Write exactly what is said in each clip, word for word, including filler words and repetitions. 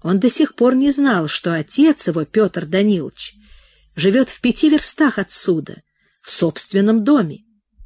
Он до сих пор не знал, что отец его, Петр Данилович, живет в пяти верстах отсюда, в собственном доме.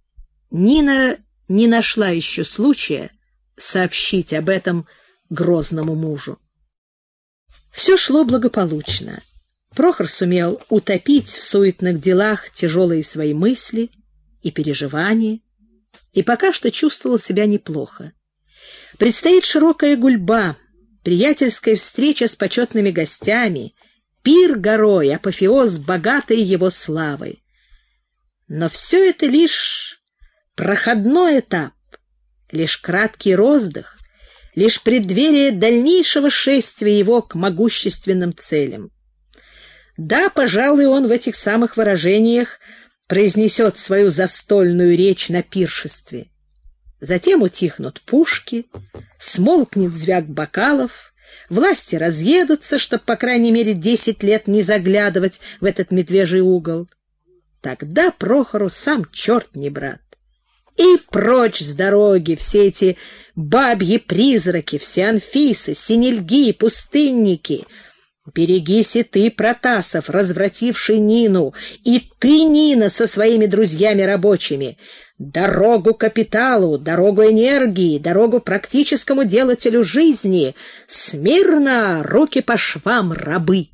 Нина не нашла еще случая сообщить об этом грозному мужу. Все шло благополучно. Прохор сумел утопить в суетных делах тяжелые свои мысли и переживания, и пока что чувствовал себя неплохо. Предстоит широкая гульба, приятельская встреча с почетными гостями, пир горой, апофеоз богатой его славы. Но все это лишь проходной этап, лишь краткий роздых, лишь преддверие дальнейшего шествия его к могущественным целям. Да, пожалуй, он в этих самых выражениях произнесет свою застольную речь на пиршестве. Затем утихнут пушки, смолкнет звяк бокалов, власти разъедутся, чтобы, по крайней мере, десять лет не заглядывать в этот медвежий угол. Тогда Прохору сам черт не брат. И прочь с дороги все эти бабьи призраки, все Анфисы, синельги, пустынники. Берегись и ты, Протасов, развративший Нину, и ты, Нина, со своими друзьями рабочими. Дорогу капиталу, дорогу энергии, дорогу практическому делателю жизни. Смирно, руки по швам, рабы.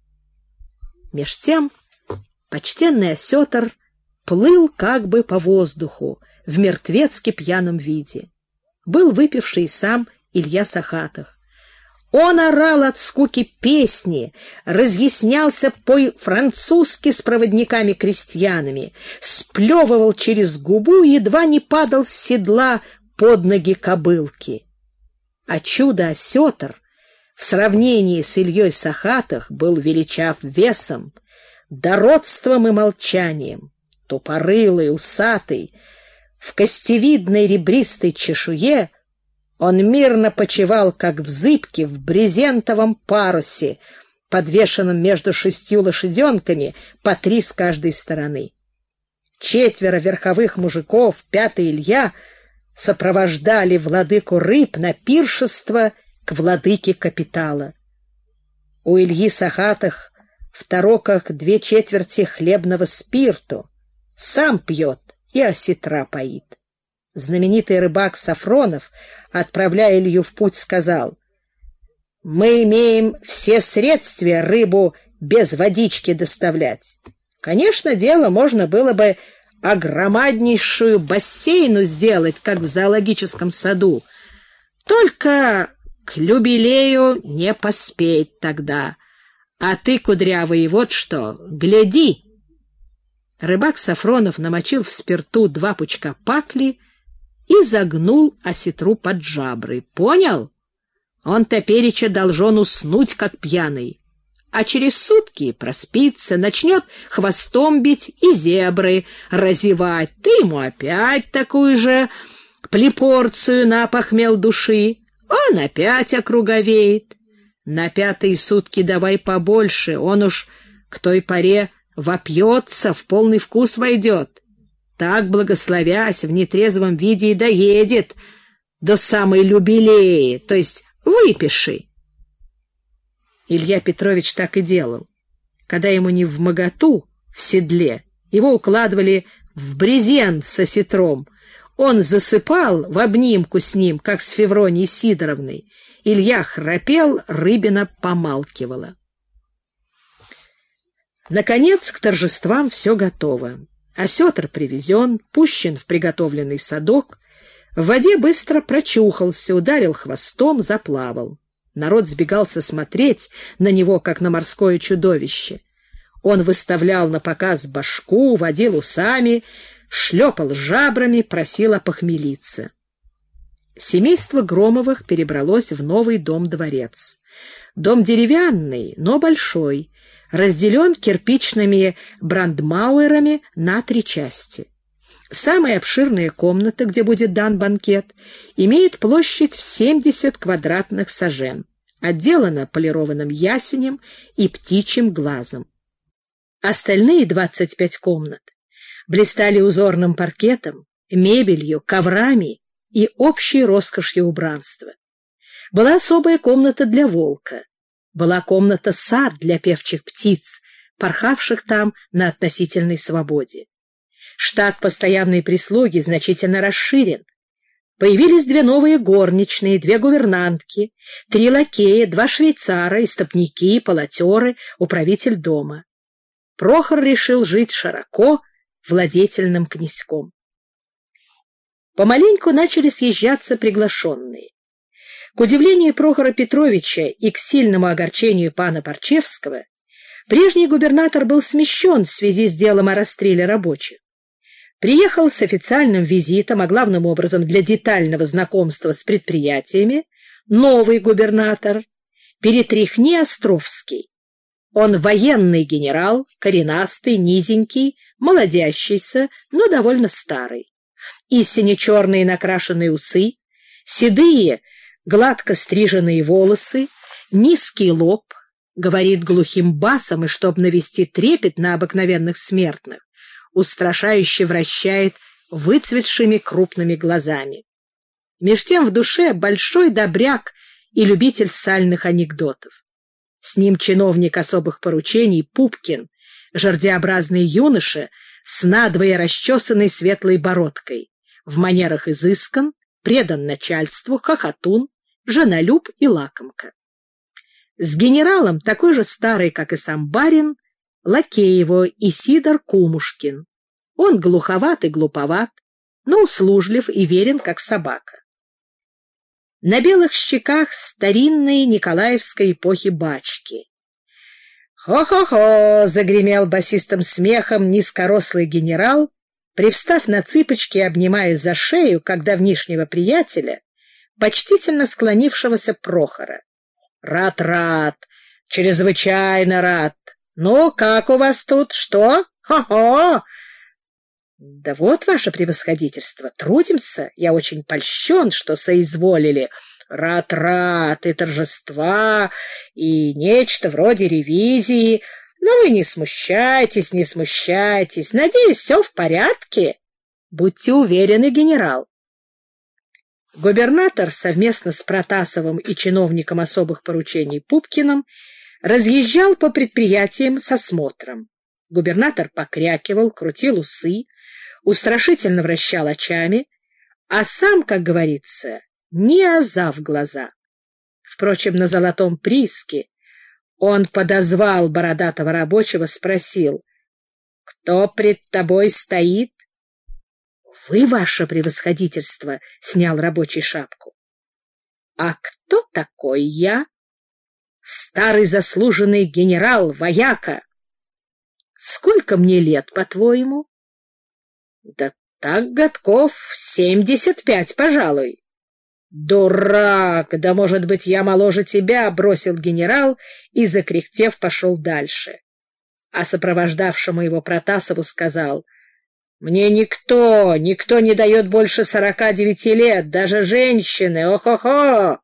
Меж тем почтенный осетр плыл как бы по воздуху в мертвецки пьяном виде. Был выпивший сам Илья Сахатых. Он орал от скуки песни, разъяснялся по-французски с проводниками-крестьянами, сплевывал через губу и едва не падал с седла под ноги кобылки. А чудо-осетр в сравнении с Ильей Сахатых был величав весом, дородством и молчанием, тупорылый, усатый, в костевидной ребристой чешуе. Он мирно почивал, как в зыбке, в брезентовом парусе, подвешенном между шестью лошаденками, по три с каждой стороны. Четверо верховых мужиков, пятый Илья, сопровождали владыку рыб на пиршество к владыке капитала. У Ильи Сахатых в тароках две четверти хлебного спирту, сам пьет и осетра поит. Знаменитый рыбак Сафронов, отправляя Илью в путь, сказал: «Мы имеем все средства рыбу без водички доставлять. Конечно, дело можно было бы огромаднейшую бассейну сделать, как в зоологическом саду. Только к юбилею не поспеть тогда. А ты, кудрявый, вот что, гляди!» Рыбак Сафронов намочил в спирту два пучка пакли и загнул осетру под жабры. Понял? Он топереча должен уснуть, как пьяный, а через сутки проспится, начнет хвостом бить и зебры разевать. Ты ему опять такую же плепорцию на похмел души, он опять округовеет. На пятые сутки давай побольше, он уж к той поре вопьется, в полный вкус войдет. Так, благословясь, в нетрезвом виде и доедет до самой юбилеи, то есть выпиши. Илья Петрович так и делал. Когда ему не вмоготу в седле, его укладывали в брезент со осетром. Он засыпал в обнимку с ним, как с Февронией Сидоровной. Илья храпел, рыбина помалкивала. Наконец, к торжествам все готово. Осетр привезен, пущен в приготовленный садок, в воде быстро прочухался, ударил хвостом, заплавал. Народ сбегался смотреть на него, как на морское чудовище. Он выставлял на показ башку, водил усами, шлепал жабрами, просил опохмелиться. Семейство Громовых перебралось в новый дом-дворец. Дом деревянный, но большой, разделен кирпичными брандмауэрами на три части. Самая обширная комната, где будет дан банкет, имеет площадь в семьдесят квадратных сажен, отделана полированным ясенем и птичьим глазом. Остальные двадцать пять комнат блистали узорным паркетом, мебелью, коврами и общей роскошью убранства. Была особая комната для волка. была комната-сад для певчих птиц, порхавших там на относительной свободе. Штат постоянной прислуги значительно расширен. Появились две новые горничные, две гувернантки, три лакея, два швейцара, истопники, полотеры, управитель дома. Прохор решил жить широко, владетельным князьком. Помаленьку начали съезжаться приглашенные. К удивлению Прохора Петровича и к сильному огорчению пана Парчевского, прежний губернатор был смещен в связи с делом о расстреле рабочих. Приехал с официальным визитом, а главным образом для детального знакомства с предприятиями, новый губернатор Перетряхни Островский. Он военный генерал, коренастый, низенький, молодящийся, но довольно старый. Истинно черные накрашенные усы, седые, гладко стриженные волосы, низкий лоб, говорит глухим басом, и чтоб навести трепет на обыкновенных смертных, устрашающе вращает выцветшими крупными глазами. Меж тем в душе большой добряк и любитель сальных анекдотов. С ним чиновник особых поручений Пупкин, жердеобразный юноша с надвое расчесанной светлой бородкой, в манерах изыскан, предан начальству, хохотун, женолюб и лакомка. С генералом, такой же старый, как и сам барин, лакей его Исидор Кумушкин. Он глуховат и глуповат, но услужлив и верен, как собака. На белых щеках старинные Николаевской эпохи бачки. «Хо-хо-хо!» — загремел басистым смехом низкорослый генерал, привстав на цыпочки и обнимая за шею, как давнишнего приятеля, почтительно склонившегося Прохора. «Рад, рад! Чрезвычайно рад! Ну, как у вас тут? Что? Хо-хо!» «Да вот, ваше превосходительство, трудимся. Я очень польщен, что соизволили. Рад, рад, и торжества, и нечто вроде ревизии. Но вы не смущайтесь, не смущайтесь. Надеюсь, все в порядке. Будьте уверены, генерал». Губернатор совместно с Протасовым и чиновником особых поручений Пупкиным разъезжал по предприятиям с осмотром. Губернатор покрякивал, крутил усы, устрашительно вращал очами, а сам, как говорится, не аза в глаза. Впрочем, на золотом прииске он подозвал бородатого рабочего, спросил: «Кто пред тобой стоит?» «Вы, ваше превосходительство», — снял рабочий шапку. «А кто такой я?» «Старый заслуженный генерал, вояка». «Сколько мне лет, по-твоему?» «Да так годков семьдесят пять, пожалуй». «Дурак! Да, может быть, я моложе тебя», — бросил генерал и, закряхтев, пошел дальше. А сопровождавшему его Протасову сказал: «Мне никто, никто не дает больше сорока девяти лет, даже женщины, ох-охо!